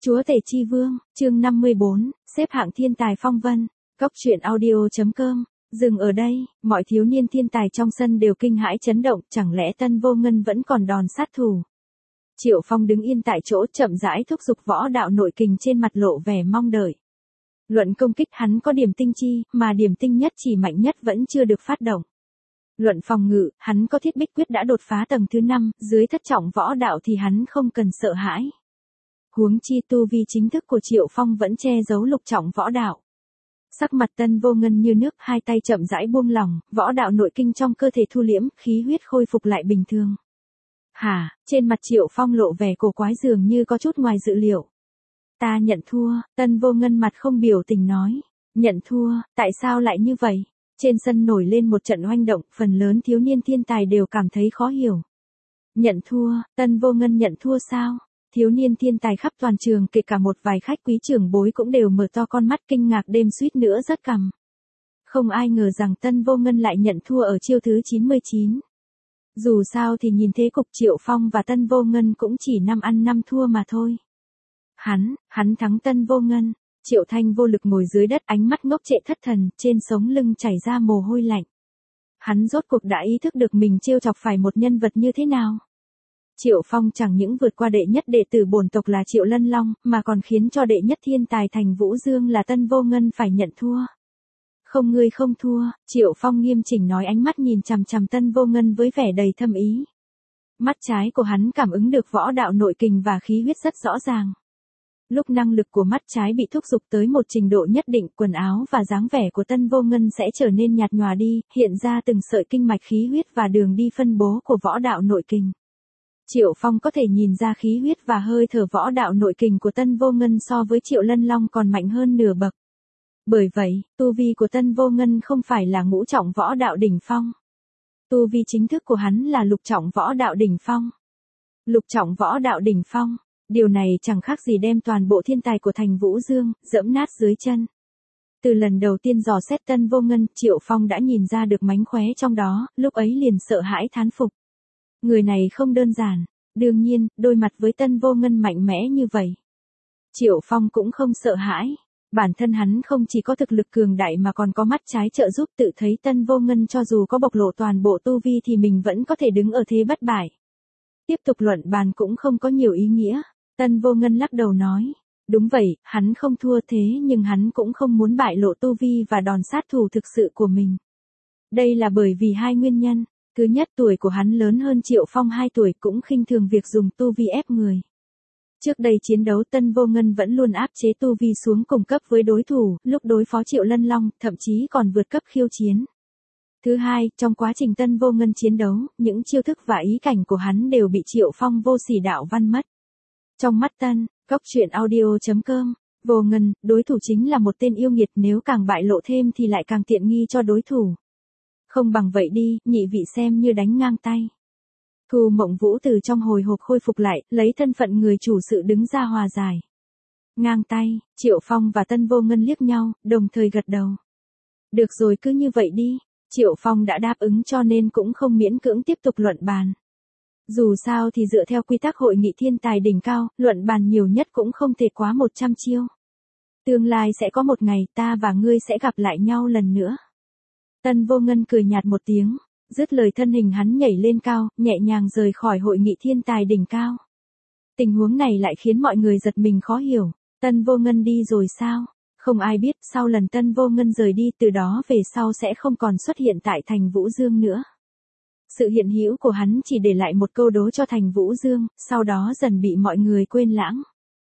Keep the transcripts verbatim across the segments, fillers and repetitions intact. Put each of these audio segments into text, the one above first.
Chúa Tể Chi Vương, chương năm mươi bốn, xếp hạng thiên tài phong vân, Cốc truyện audio.com. Dừng ở đây, mọi thiếu niên thiên tài trong sân đều kinh hãi chấn động, chẳng lẽ Tân Vô Ngân vẫn còn đòn sát thủ. Triệu Phong đứng yên tại chỗ chậm rãi thúc giục võ đạo nội kình, trên mặt lộ vẻ mong đợi. Luận công kích hắn có điểm tinh chi, mà điểm tinh nhất chỉ mạnh nhất vẫn chưa được phát động. Luận phòng ngự, hắn có thiết bích quyết đã đột phá tầng thứ năm, dưới thất trọng võ đạo thì hắn không cần sợ hãi. Huống chi tu vi chính thức của Triệu Phong vẫn che giấu lục trọng võ đạo. Sắc mặt Tân Vô Ngân như nước, hai tay chậm rãi buông lỏng, võ đạo nội kinh trong cơ thể thu liễm, khí huyết khôi phục lại bình thường. Hả, trên mặt Triệu Phong lộ vẻ cổ quái dường như có chút ngoài dự liệu. Ta nhận thua, Tân Vô Ngân mặt không biểu tình nói. Nhận thua, tại sao lại như vậy? Trên sân nổi lên một trận oanh động, phần lớn thiếu niên thiên tài đều cảm thấy khó hiểu. Nhận thua, Tân Vô Ngân nhận thua sao? Thiếu niên thiên tài khắp toàn trường, kể cả một vài khách quý trưởng bối cũng đều mở to con mắt kinh ngạc đêm suýt nữa rớt cằm. Không ai ngờ rằng Tân Vô Ngân lại nhận thua ở chiêu thứ chín mươi chín. Dù sao thì nhìn thế cục Triệu Phong và Tân Vô Ngân cũng chỉ năm ăn năm thua mà thôi. Hắn, hắn thắng Tân Vô Ngân. Triệu Thanh vô lực ngồi dưới đất, ánh mắt ngốc trệ thất thần, trên sống lưng chảy ra mồ hôi lạnh. Hắn rốt cuộc đã ý thức được mình trêu chọc phải một nhân vật như thế nào. Triệu Phong chẳng những vượt qua đệ nhất đệ tử bổn tộc là Triệu Lân Long, mà còn khiến cho đệ nhất thiên tài thành Vũ Dương là Tân Vô Ngân phải nhận thua. Không, ngươi không thua, Triệu Phong nghiêm chỉnh nói, ánh mắt nhìn chằm chằm Tân Vô Ngân với vẻ đầy thâm ý. Mắt trái của hắn cảm ứng được võ đạo nội kình và khí huyết rất rõ ràng. Lúc năng lực của mắt trái bị thúc giục tới một trình độ nhất định, quần áo và dáng vẻ của Tân Vô Ngân sẽ trở nên nhạt nhòa đi, hiện ra từng sợi kinh mạch khí huyết và đường đi phân bố của võ đạo nội kình. Triệu Phong có thể nhìn ra khí huyết và hơi thở võ đạo nội kình của Tân Vô Ngân so với Triệu Lân Long còn mạnh hơn nửa bậc. Bởi vậy, tu vi của Tân Vô Ngân không phải là ngũ trọng võ đạo đỉnh phong. Tu vi chính thức của hắn là lục trọng võ đạo đỉnh phong. Lục trọng võ đạo đỉnh phong. Điều này chẳng khác gì đem toàn bộ thiên tài của thành Vũ Dương, dẫm nát dưới chân. Từ lần đầu tiên dò xét Tân Vô Ngân, Triệu Phong đã nhìn ra được mánh khóe trong đó, lúc ấy liền sợ hãi thán phục. Người này không đơn giản, đương nhiên, đối mặt với Tân Vô Ngân mạnh mẽ như vậy. Triệu Phong cũng không sợ hãi, bản thân hắn không chỉ có thực lực cường đại mà còn có mắt trái trợ giúp, tự thấy Tân Vô Ngân cho dù có bộc lộ toàn bộ tu vi thì mình vẫn có thể đứng ở thế bất bại. Tiếp tục luận bàn cũng không có nhiều ý nghĩa. Tân Vô Ngân lắc đầu nói, đúng vậy, hắn không thua thế nhưng hắn cũng không muốn bại lộ tu vi và đòn sát thủ thực sự của mình. Đây là bởi vì hai nguyên nhân. Thứ nhất, tuổi của hắn lớn hơn Triệu Phong hai tuổi, cũng khinh thường việc dùng tu vi ép người. Trước đây chiến đấu Tân Vô Ngân vẫn luôn áp chế tu vi xuống cùng cấp với đối thủ, lúc đối phó Triệu Lân Long, thậm chí còn vượt cấp khiêu chiến. Thứ hai, trong quá trình Tân Vô Ngân chiến đấu, những chiêu thức và ý cảnh của hắn đều bị Triệu Phong vô sỉ đạo văn mất. Trong mắt Tân, Cốc truyện audio.com, Vô Ngân, đối thủ chính là một tên yêu nghiệt, nếu càng bại lộ thêm thì lại càng tiện nghi cho đối thủ. Không bằng vậy đi, nhị vị xem như đánh ngang tay. Thu Mộng Vũ từ trong hồi hộp khôi phục lại, lấy thân phận người chủ sự đứng ra hòa giải. Ngang tay, Triệu Phong và Tân Vô Ngân liếc nhau, đồng thời gật đầu. Được rồi, cứ như vậy đi. Triệu Phong đã đáp ứng cho nên cũng không miễn cưỡng tiếp tục luận bàn. Dù sao thì dựa theo quy tắc hội nghị thiên tài đỉnh cao, luận bàn nhiều nhất cũng không thể quá một trăm chiêu. Tương lai sẽ có một ngày ta và ngươi sẽ gặp lại nhau lần nữa. Tân Vô Ngân cười nhạt một tiếng, dứt lời thân hình hắn nhảy lên cao, nhẹ nhàng rời khỏi hội nghị thiên tài đỉnh cao. Tình huống này lại khiến mọi người giật mình khó hiểu. Tân Vô Ngân đi rồi sao? Không ai biết, sau lần Tân Vô Ngân rời đi, từ đó về sau sẽ không còn xuất hiện tại thành Vũ Dương nữa. Sự hiện hữu của hắn chỉ để lại một câu đố cho thành Vũ Dương, sau đó dần bị mọi người quên lãng.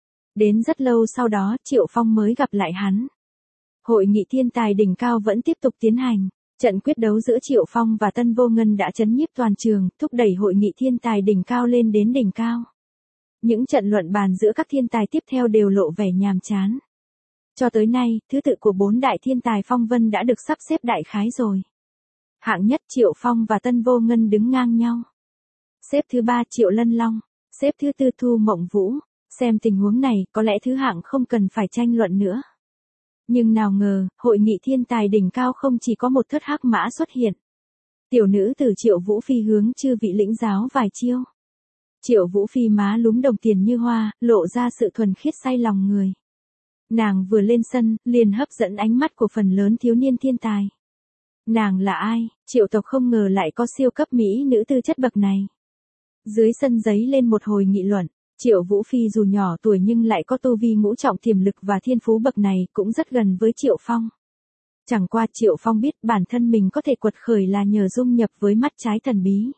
Đến rất lâu sau đó, Triệu Phong mới gặp lại hắn. Hội nghị thiên tài đỉnh cao vẫn tiếp tục tiến hành. Trận quyết đấu giữa Triệu Phong và Tân Vô Ngân đã chấn nhiếp toàn trường, thúc đẩy hội nghị thiên tài đỉnh cao lên đến đỉnh cao. Những trận luận bàn giữa các thiên tài tiếp theo đều lộ vẻ nhàm chán. Cho tới nay, thứ tự của bốn đại thiên tài phong vân đã được sắp xếp đại khái rồi. Hạng nhất Triệu Phong và Tân Vô Ngân đứng ngang nhau. Xếp thứ ba Triệu Lân Long. Xếp thứ tư Thu Mộng Vũ. Xem tình huống này, có lẽ thứ hạng không cần phải tranh luận nữa. Nhưng nào ngờ, hội nghị thiên tài đỉnh cao không chỉ có một thất hắc mã xuất hiện. Tiểu nữ từ Triệu Vũ Phi hướng chư vị lĩnh giáo vài chiêu. Triệu Vũ Phi má lúm đồng tiền như hoa, lộ ra sự thuần khiết say lòng người. Nàng vừa lên sân, liền hấp dẫn ánh mắt của phần lớn thiếu niên thiên tài. Nàng là ai? Triệu tộc không ngờ lại có siêu cấp mỹ nữ tư chất bậc này. Dưới sân giấy lên một hồi nghị luận, Triệu Vũ Phi dù nhỏ tuổi nhưng lại có tu vi ngũ trọng tiềm lực và thiên phú bậc này cũng rất gần với Triệu Phong. Chẳng qua Triệu Phong biết bản thân mình có thể quật khởi là nhờ dung nhập với mắt trái thần bí.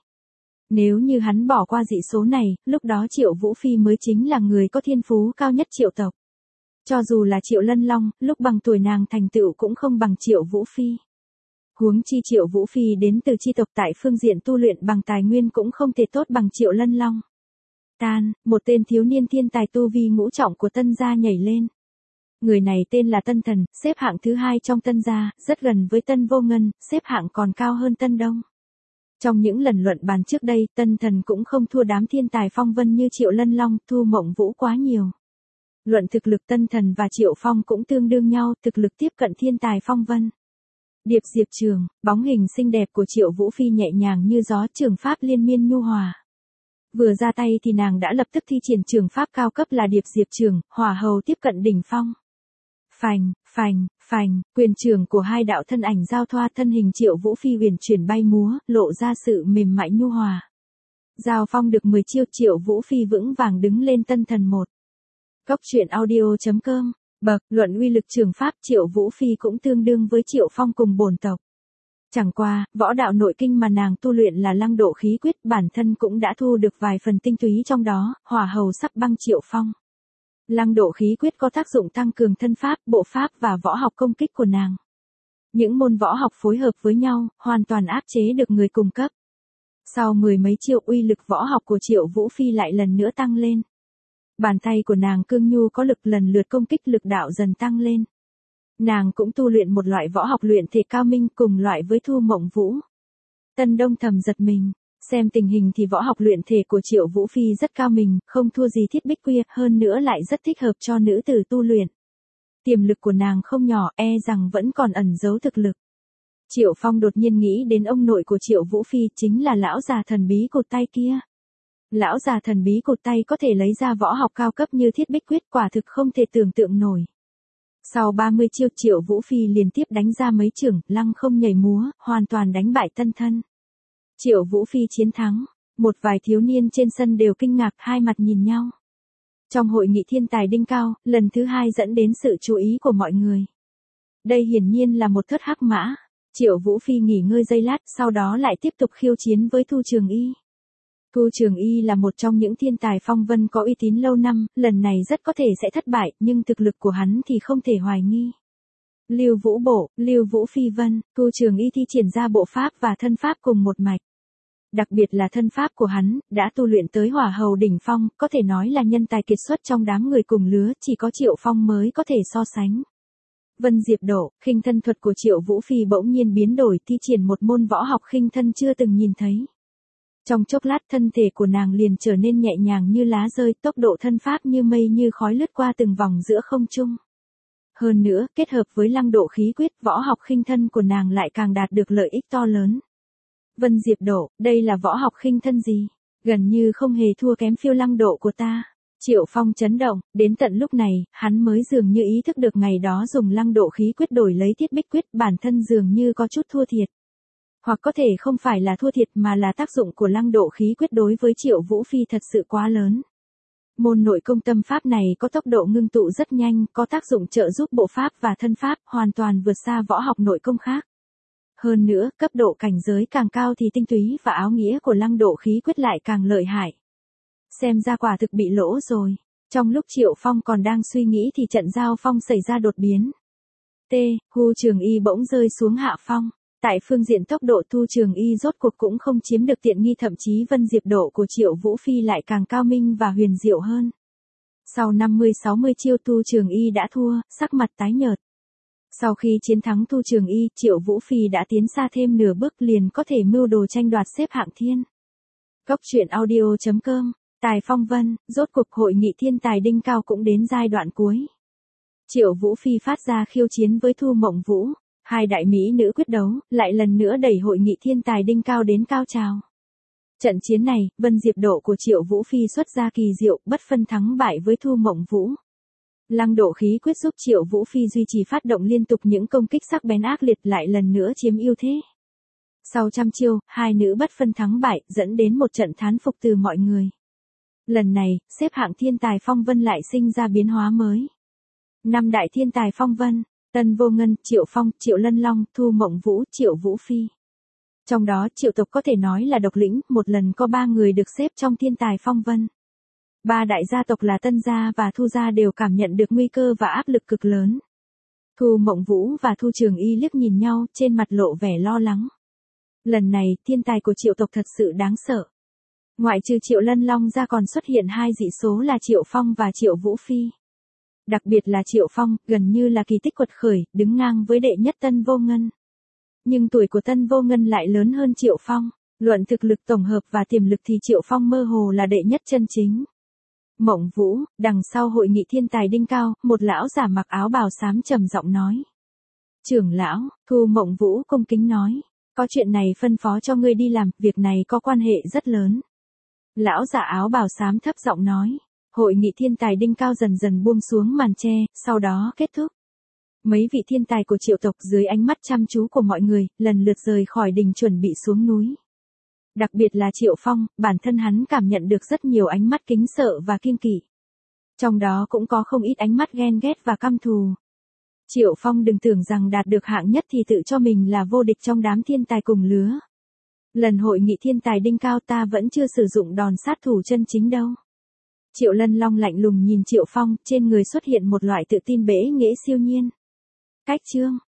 Nếu như hắn bỏ qua dị số này, lúc đó Triệu Vũ Phi mới chính là người có thiên phú cao nhất Triệu tộc. Cho dù là Triệu Lân Long, lúc bằng tuổi nàng thành tựu cũng không bằng Triệu Vũ Phi. Huống chi Triệu Vũ Phi đến từ chi tộc tại phương diện tu luyện bằng tài nguyên cũng không thể tốt bằng Triệu Lân Long. Tan, một tên thiếu niên thiên tài tu vi ngũ trọng của Tân gia nhảy lên. Người này tên là Tân Thần, xếp hạng thứ hai trong Tân gia, rất gần với Tân Vô Ngân, xếp hạng còn cao hơn Tân Đông. Trong những lần luận bàn trước đây, Tân Thần cũng không thua đám thiên tài phong vân như Triệu Lân Long, Thu Mộng Vũ quá nhiều. Luận thực lực Tân Thần và Triệu Phong cũng tương đương nhau, thực lực tiếp cận thiên tài phong vân. Điệp Diệp Trường, bóng hình xinh đẹp của Triệu Vũ Phi nhẹ nhàng như gió, trường pháp liên miên nhu hòa. Vừa ra tay thì nàng đã lập tức thi triển trường pháp cao cấp là Điệp Diệp Trường, hỏa hầu tiếp cận đỉnh phong. Phành, phành, phành, quyền trường của hai đạo thân ảnh giao thoa, thân hình Triệu Vũ Phi huyền chuyển bay múa, lộ ra sự mềm mại nhu hòa. Giao phong được mười chiêu, Triệu Vũ Phi vững vàng đứng lên Tân Thần một. Cốc truyện audio chấm com, bậc, luận uy lực trường pháp Triệu Vũ Phi cũng tương đương với Triệu Phong cùng bổn tộc. Chẳng qua, võ đạo nội kinh mà nàng tu luyện là Lăng Độ khí quyết, bản thân cũng đã thu được vài phần tinh túy trong đó, hỏa hầu sắp băng Triệu Phong. Lăng Độ khí quyết có tác dụng tăng cường thân pháp, bộ pháp và võ học công kích của nàng. Những môn võ học phối hợp với nhau, hoàn toàn áp chế được người cùng cấp. Sau mười mấy chiêu, uy lực võ học của Triệu Vũ Phi lại lần nữa tăng lên. Bàn tay của nàng cương nhu có lực, lần lượt công kích lực đạo dần tăng lên. Nàng cũng tu luyện một loại võ học luyện thể cao minh cùng loại với Thu Mộng Vũ. Tân Đông thầm giật mình, xem tình hình thì võ học luyện thể của Triệu Vũ Phi rất cao minh, không thua gì Thiết Bích Quy, hơn nữa lại rất thích hợp cho nữ tử tu luyện. Tiềm lực của nàng không nhỏ, e rằng vẫn còn ẩn giấu thực lực. Triệu Phong đột nhiên nghĩ đến ông nội của Triệu Vũ Phi, chính là lão già thần bí cụt tay kia. Lão già thần bí cụt tay có thể lấy ra võ học cao cấp như Thiết Bích Quyết, quả thực không thể tưởng tượng nổi. Sau ba mươi chiêu, Triệu Vũ Phi liên tiếp đánh ra mấy chưởng, lăng không nhảy múa, hoàn toàn đánh bại Tân Thân. Triệu Vũ Phi chiến thắng, một vài thiếu niên trên sân đều kinh ngạc, hai mặt nhìn nhau. Trong hội nghị thiên tài đỉnh cao, lần thứ hai dẫn đến sự chú ý của mọi người. Đây hiển nhiên là một thất hắc mã. Triệu Vũ Phi nghỉ ngơi giây lát, sau đó lại tiếp tục khiêu chiến với Thu Trường Y. Thu Trường Y là một trong những thiên tài phong vân có uy tín lâu năm, lần này rất có thể sẽ thất bại, nhưng thực lực của hắn thì không thể hoài nghi. Lưu Vũ Bộ, Lưu Vũ Phi Vân, Thu Trường Y thi triển ra bộ pháp và thân pháp cùng một mạch. Đặc biệt là thân pháp của hắn, đã tu luyện tới hỏa hầu đỉnh phong, có thể nói là nhân tài kiệt xuất trong đám người cùng lứa, chỉ có Triệu Phong mới có thể so sánh. Vân Diệp Độ, khinh thân thuật của Triệu Vũ Phi bỗng nhiên biến đổi, thi triển một môn võ học khinh thân chưa từng nhìn thấy. Trong chốc lát thân thể của nàng liền trở nên nhẹ nhàng như lá rơi, tốc độ thân pháp như mây như khói lướt qua từng vòng giữa không trung. Hơn nữa, kết hợp với Lăng Độ khí quyết, võ học khinh thân của nàng lại càng đạt được lợi ích to lớn. Vân Diệp Độ, đây là võ học khinh thân gì? Gần như không hề thua kém phiêu Lăng Độ của ta. Triệu Phong chấn động, đến tận lúc này, hắn mới dường như ý thức được ngày đó dùng Lăng Độ khí quyết đổi lấy Thiết Bích Quyết, bản thân dường như có chút thua thiệt. Hoặc có thể không phải là thua thiệt mà là tác dụng của Lăng Độ khí quyết đối với Triệu Vũ Phi thật sự quá lớn. Môn nội công tâm pháp này có tốc độ ngưng tụ rất nhanh, có tác dụng trợ giúp bộ pháp và thân pháp, hoàn toàn vượt xa võ học nội công khác. Hơn nữa, cấp độ cảnh giới càng cao thì tinh túy và áo nghĩa của Lăng Độ khí quyết lại càng lợi hại. Xem ra quả thực bị lỗ rồi. Trong lúc Triệu Phong còn đang suy nghĩ thì trận giao phong xảy ra đột biến. T. Thu Trường Y bỗng rơi xuống hạ phong. Tại phương diện tốc độ, Thu Trường Y rốt cuộc cũng không chiếm được tiện nghi, thậm chí Vân Diệp Độ của Triệu Vũ Phi lại càng cao minh và huyền diệu hơn. Sau năm mươi sáu mươi chiêu, Thu Trường Y đã thua, sắc mặt tái nhợt. Sau khi chiến thắng Thu Trường Y, Triệu Vũ Phi đã tiến xa thêm nửa bước, liền có thể mưu đồ tranh đoạt xếp hạng thiên. Cốc truyện audio chấm com, Tài Phong Vân, rốt cuộc hội nghị thiên tài đỉnh cao cũng đến giai đoạn cuối. Triệu Vũ Phi phát ra khiêu chiến với Thu Mộng Vũ. Hai đại mỹ nữ quyết đấu, lại lần nữa đẩy hội nghị thiên tài đỉnh cao đến cao trào. Trận chiến này, Vân Diệp độ của Triệu Vũ Phi xuất ra kỳ diệu, bất phân thắng bại với Thu Mộng Vũ. Lăng độ khí quyết giúp Triệu Vũ Phi duy trì phát động liên tục những công kích sắc bén ác liệt, lại lần nữa chiếm ưu thế. Sau trăm chiêu, hai nữ bất phân thắng bại, dẫn đến một trận thán phục từ mọi người. Lần này, xếp hạng thiên tài phong vân lại sinh ra biến hóa mới. Năm đại thiên tài phong vân, Tân Vô Ngân, Triệu Phong, Triệu Lân Long, Thu Mộng Vũ, Triệu Vũ Phi. Trong đó Triệu tộc có thể nói là độc lĩnh, một lần có ba người được xếp trong thiên tài phong vân. Ba đại gia tộc là Tân gia và Thu gia đều cảm nhận được nguy cơ và áp lực cực lớn. Thu Mộng Vũ và Thu Trường Y liếc nhìn nhau, trên mặt lộ vẻ lo lắng. Lần này, thiên tài của Triệu tộc thật sự đáng sợ. Ngoại trừ Triệu Lân Long ra còn xuất hiện hai dị số là Triệu Phong và Triệu Vũ Phi. Đặc biệt là Triệu Phong, gần như là kỳ tích quật khởi, đứng ngang với đệ nhất Tân Vô Ngân. Nhưng tuổi của Tân Vô Ngân lại lớn hơn Triệu Phong, luận thực lực tổng hợp và tiềm lực thì Triệu Phong mơ hồ là đệ nhất chân chính. Mộng Vũ, đằng sau hội nghị thiên tài đỉnh cao, một lão giả mặc áo bào xám trầm giọng nói. Trưởng lão, Thu Mộng Vũ cung kính nói, có chuyện này phân phó cho ngươi đi làm, việc này có quan hệ rất lớn. Lão giả áo bào xám thấp giọng nói, hội nghị thiên tài đỉnh cao dần dần buông xuống màn che, sau đó kết thúc. Mấy vị thiên tài của Triệu tộc dưới ánh mắt chăm chú của mọi người, lần lượt rời khỏi đình chuẩn bị xuống núi. Đặc biệt là Triệu Phong, bản thân hắn cảm nhận được rất nhiều ánh mắt kính sợ và kiêng kỵ. Trong đó cũng có không ít ánh mắt ghen ghét và căm thù. Triệu Phong đừng tưởng rằng đạt được hạng nhất thì tự cho mình là vô địch trong đám thiên tài cùng lứa. Lần hội nghị thiên tài đỉnh cao ta vẫn chưa sử dụng đòn sát thủ chân chính đâu. Triệu Lân Long lạnh lùng nhìn Triệu Phong, trên người xuất hiện một loại tự tin bẽ nghễ siêu nhiên. Cách chương